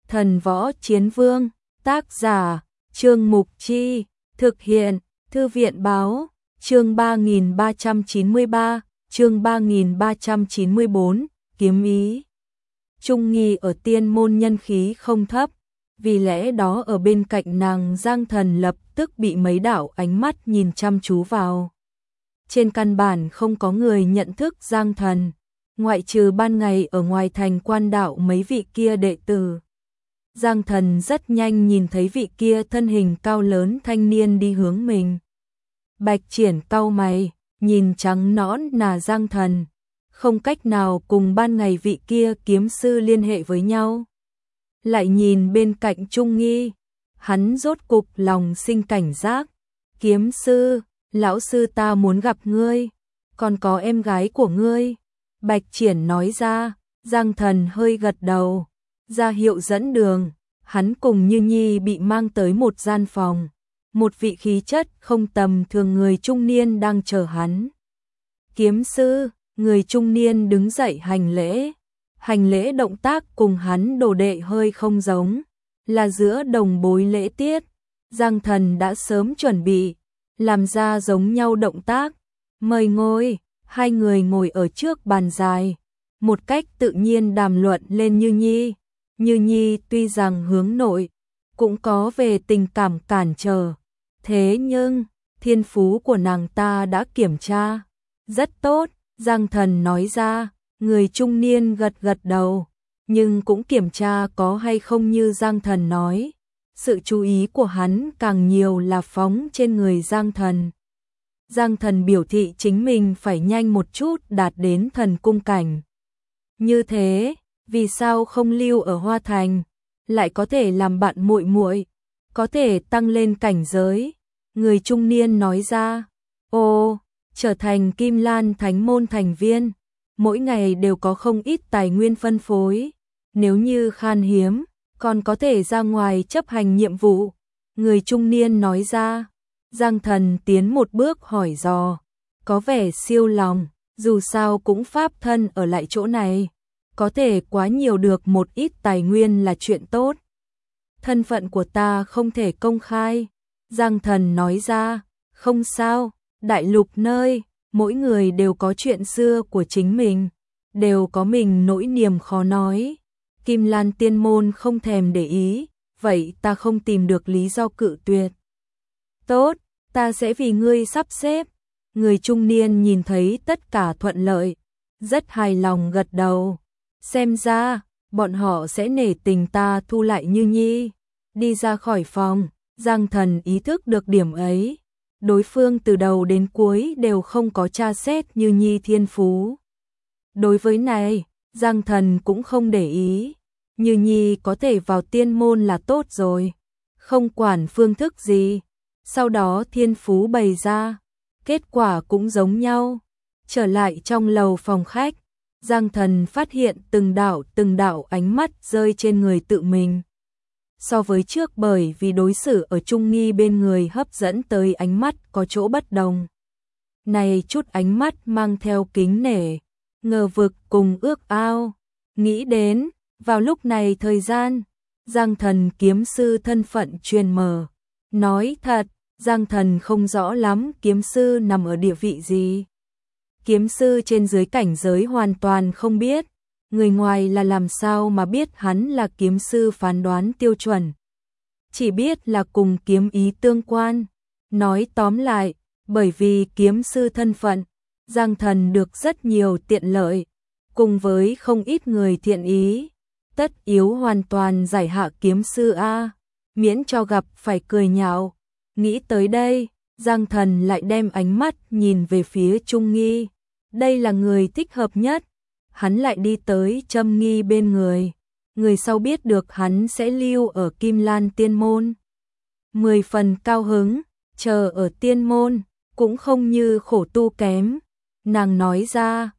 Thần Võ Chiến Vương, tác giả, Trương Mục Chi, thực hiện, Thư viện Báo, chương 3393, chương 3394, kiếm ý. Trung Nghi ở tiên môn nhân khí không thấp, vì lẽ đó ở bên cạnh nàng Giang Thần lập tức bị mấy đạo ánh mắt nhìn chăm chú vào. Trên căn bản không có người nhận thức Giang Thần, ngoại trừ ban ngày ở ngoài thành quan đạo mấy vị kia đệ tử. Giang Thần rất nhanh nhìn thấy vị kia thân hình cao lớn thanh niên đi hướng mình. Bạch Triển cau mày, nhìn trắng nõn nà Giang Thần, không cách nào cùng ban ngày vị kia kiếm sư liên hệ với nhau. Lại nhìn bên cạnh Trung Nghi, hắn rốt cục lòng sinh cảnh giác. Kiếm sư, lão sư ta muốn gặp ngươi, còn có em gái của ngươi. Bạch Triển nói ra, Giang Thần hơi gật đầu, ra hiệu dẫn đường. Hắn cùng Như Nhi bị mang tới một gian phòng, một vị khí chất không tầm thường người trung niên đang chờ hắn. Kiếm sư, người trung niên đứng dậy hành lễ động tác cùng hắn đồ đệ hơi không giống, là giữa đồng bối lễ tiết. Giang Thần đã sớm chuẩn bị, làm ra giống nhau động tác, mời ngồi. Hai người ngồi ở trước bàn dài, một cách tự nhiên đàm luận lên Như Nhi. Như Nhi tuy rằng hướng nội, cũng có về tình cảm cản trở, thế nhưng thiên phú của nàng ta đã kiểm tra rất tốt. Giang Thần nói ra, người trung niên gật gật đầu, nhưng cũng kiểm tra có hay không như Giang Thần nói. Sự chú ý của hắn càng nhiều là phóng trên người Giang Thần. Giang Thần biểu thị chính mình phải nhanh một chút đạt đến thần cung cảnh. Như thế, vì sao không lưu ở Hoa Thành, lại có thể làm bạn muội muội, có thể tăng lên cảnh giới. Người trung niên nói ra, ô, trở thành Kim Lan Thánh môn thành viên, mỗi ngày đều có không ít tài nguyên phân phối, nếu như khan hiếm, còn có thể ra ngoài chấp hành nhiệm vụ. Người trung niên nói ra. Giang Thần tiến một bước hỏi dò, có vẻ siêu lòng, dù sao cũng pháp thân ở lại chỗ này, có thể quá nhiều được một ít tài nguyên là chuyện tốt. Thân phận của ta không thể công khai. Giang Thần nói ra, không sao, đại lục nơi, mỗi người đều có chuyện xưa của chính mình, đều có mình nỗi niềm khó nói. Kim Lan Tiên môn không thèm để ý, vậy ta không tìm được lý do cự tuyệt. Tốt, ta sẽ vì ngươi sắp xếp. Người trung niên nhìn thấy tất cả thuận lợi, rất hài lòng gật đầu. Xem ra, bọn họ sẽ nể tình ta thu lại Như Nhi. Đi ra khỏi phòng, Giang Thần ý thức được điểm ấy. Đối phương từ đầu đến cuối đều không có tra xét Như Nhi thiên phú. Đối với này, Giang Thần cũng không để ý. Như Nhi có thể vào tiên môn là tốt rồi, không quản phương thức gì. Sau đó thiên phú bày ra, kết quả cũng giống nhau. Trở lại trong lầu phòng khách, Giang Thần phát hiện từng đạo ánh mắt rơi trên người tự mình. So với trước bởi vì đối xử ở Trung Nghi bên người hấp dẫn tới ánh mắt có chỗ bất đồng. Này chút ánh mắt mang theo kính nể, ngờ vực cùng ước ao. Nghĩ đến, vào lúc này thời gian, Giang Thần kiếm sư thân phận truyền mở. Nói thật, Giang Thần không rõ lắm kiếm sư nằm ở địa vị gì. Kiếm sư trên dưới cảnh giới hoàn toàn không biết, người ngoài là làm sao mà biết hắn là kiếm sư phán đoán tiêu chuẩn. Chỉ biết là cùng kiếm ý tương quan. Nói tóm lại, bởi vì kiếm sư thân phận, Giang Thần được rất nhiều tiện lợi, cùng với không ít người thiện ý. Tất yếu hoàn toàn giải hạ kiếm sư A, miễn cho gặp phải cười nhạo. Nghĩ tới đây, Giang Thần lại đem ánh mắt nhìn về phía Trung Nghi. Đây là người thích hợp nhất. Hắn lại đi tới Trâm Nghi bên người. Người sau biết được hắn sẽ lưu ở Kim Lan Tiên môn, 10 phần cao hứng, chờ ở tiên môn, cũng không như khổ tu kém. Nàng nói ra,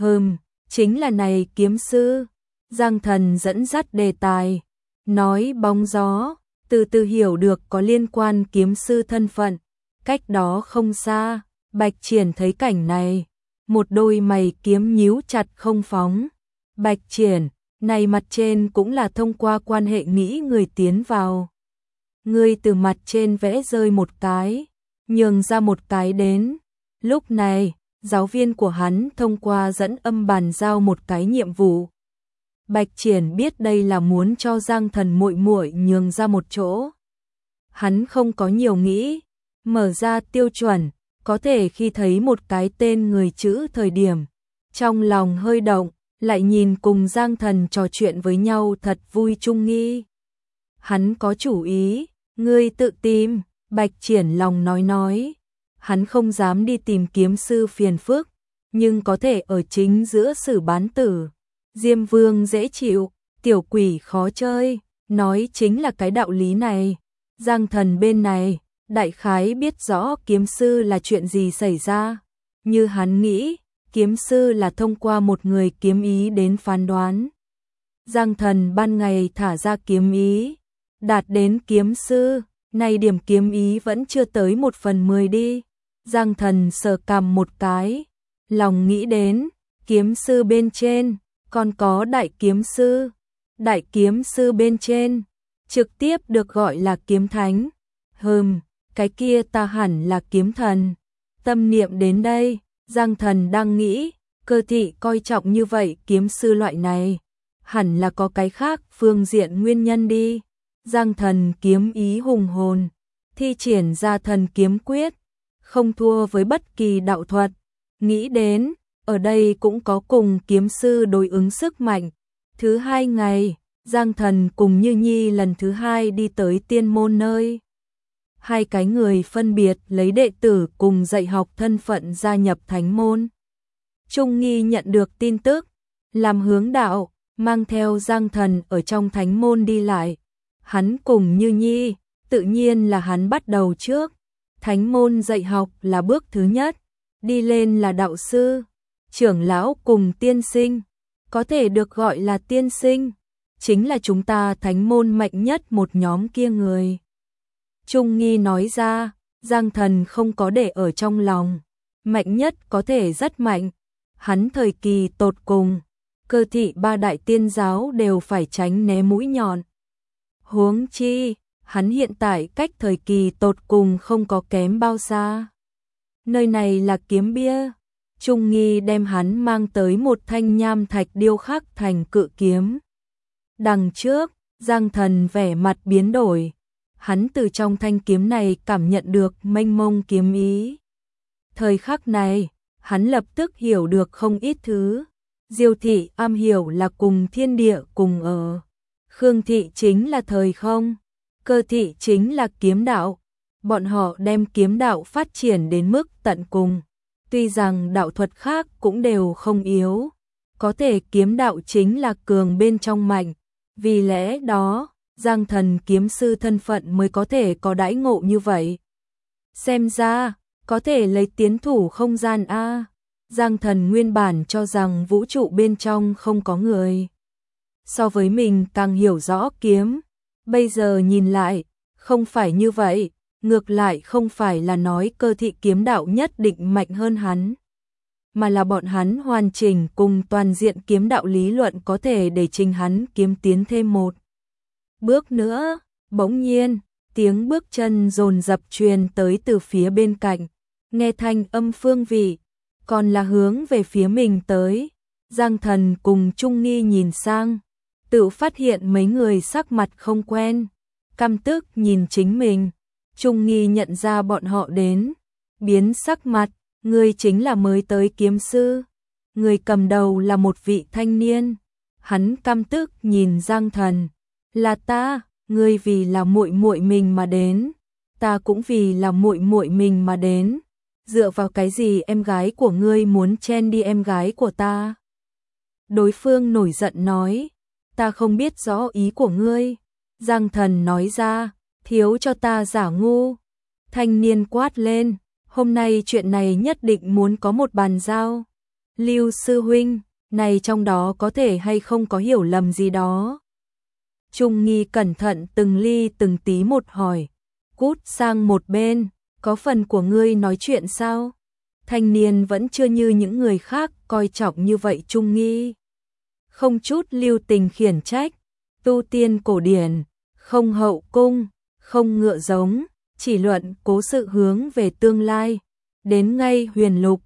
chính là này kiếm sư. Giang Thần dẫn dắt đề tài, nói bóng gió, từ từ hiểu được có liên quan kiếm sư thân phận. Cách đó không xa, Bạch Triển thấy cảnh này, một đôi mày kiếm nhíu chặt không phóng. Bạch Triển, Này mặt trên cũng là thông qua quan hệ nghĩ người tiến vào. Ngươi từ mặt trên vẽ rơi một cái, nhường ra một cái đến. Lúc này, giáo viên của hắn thông qua dẫn âm bàn giao một cái nhiệm vụ. Bạch Triển biết đây là muốn cho Giang Thần muội muội nhường ra một chỗ. Hắn không có nhiều nghĩ, mở ra tiêu chuẩn, có thể khi thấy một cái tên người chữ thời điểm, trong lòng hơi động, lại nhìn cùng Giang Thần trò chuyện với nhau thật vui Trung Nghi. Hắn có chủ ý, ngươi tự tìm, Bạch Triển lòng nói. Hắn không dám đi tìm kiếm sư phiền phức, nhưng có thể ở chính giữa xử bán tử. Diêm Vương dễ chịu, tiểu quỷ khó chơi, nói chính là cái đạo lý này. Giang Thần bên này, đại khái biết rõ kiếm sư là chuyện gì xảy ra. Như hắn nghĩ, kiếm sư là thông qua một người kiếm ý đến phán đoán. Giang Thần ban ngày thả ra kiếm ý, đạt đến kiếm sư, này điểm kiếm ý vẫn chưa tới 1/10 đi. Giang Thần sờ cằm một cái, lòng nghĩ đến, kiếm sư bên trên, còn có đại kiếm sư. Đại kiếm sư bên trên, trực tiếp được gọi là kiếm thánh. Cái kia ta hẳn là kiếm thần. Tâm niệm đến đây, Giang Thần đang nghĩ, cơ thị coi trọng như vậy kiếm sư loại này, hẳn là có cái khác phương diện nguyên nhân đi. Giang Thần kiếm ý hùng hồn, thi triển ra thần kiếm quyết, không thua với bất kỳ đạo thuật. Nghĩ đến, ở đây cũng có cùng kiếm sư đối ứng sức mạnh. Thứ hai ngày, Giang Thần cùng Như Nhi lần thứ hai đi tới tiên môn nơi. Hai cái người phân biệt lấy đệ tử cùng dạy học thân phận gia nhập thánh môn. Trung Nghi nhận được tin tức, làm hướng đạo, mang theo Giang Thần ở trong thánh môn đi lại. Hắn cùng Như Nhi, tự nhiên là hắn bắt đầu trước. Thánh môn dạy học là bước thứ nhất, đi lên là đạo sư, trưởng lão cùng tiên sinh, có thể được gọi là tiên sinh, chính là chúng ta thánh môn mạnh nhất một nhóm kia người. Trung Nghi nói ra, Giang Thần không có để ở trong lòng, mạnh nhất có thể rất mạnh, hắn thời kỳ tột cùng, cơ thị ba đại tiên giáo đều phải tránh né mũi nhọn. Huống chi, hắn hiện tại cách thời kỳ tột cùng không có kém bao xa. Nơi này là kiếm bia, Trung Nghi đem hắn mang tới một thanh nham thạch điêu khắc thành cự kiếm. Đằng trước, Giang Thần vẻ mặt biến đổi, hắn từ trong thanh kiếm này cảm nhận được mênh mông kiếm ý. Thời khắc này, hắn lập tức hiểu được không ít thứ. Diêu thị am hiểu là cùng thiên địa cùng ở, Khương thị chính là thời không, cơ thị chính là kiếm đạo. Bọn họ đem kiếm đạo phát triển đến mức tận cùng. Tuy rằng đạo thuật khác cũng đều không yếu, có thể kiếm đạo chính là cường bên trong mạnh. Vì lẽ đó, Giang Thần kiếm sư thân phận mới có thể có đãi ngộ như vậy. Xem ra, có thể lấy tiến thủ không gian a. Giang Thần nguyên bản cho rằng vũ trụ bên trong không có người. So với mình càng hiểu rõ kiếm, bây giờ nhìn lại, không phải như vậy, ngược lại không phải là nói cơ thị kiếm đạo nhất định mạnh hơn hắn, mà là bọn hắn hoàn chỉnh cùng toàn diện kiếm đạo lý luận có thể để trình hắn kiếm tiến thêm một bước nữa. Bỗng nhiên, tiếng bước chân dồn dập truyền tới từ phía bên cạnh, nghe thanh âm phương vị, còn là hướng về phía mình tới. Giang Thần cùng Trung Nghi nhìn sang, tự phát hiện mấy người sắc mặt không quen, căm tức nhìn chính mình. Trung Nghi nhận ra bọn họ đến, biến sắc mặt, người chính là mới tới kiếm sư. Người cầm đầu là một vị thanh niên, hắn căm tức nhìn Giang Thần, là ta, ngươi vì là muội muội mình mà đến, ta cũng vì là muội muội mình mà đến. Dựa vào cái gì em gái của ngươi muốn chen đi em gái của ta? Đối phương nổi giận nói, ta không biết rõ ý của ngươi. Giang Thần nói ra, thiếu cho ta giả ngu. Thanh niên quát lên, hôm nay chuyện này nhất định muốn có một bàn giao. Lưu sư huynh, này trong đó có thể hay không có hiểu lầm gì đó? Trung Nghi cẩn thận từng ly từng tí một hỏi, cút sang một bên, có phần của ngươi nói chuyện sao? Thanh niên vẫn chưa như những người khác coi trọng như vậy Trung Nghi. không chút lưu tình khiển trách, tu tiên cổ điển, không hậu cung, không ngựa giống, chỉ luận cố sự hướng về tương lai. Đến ngay huyền lục,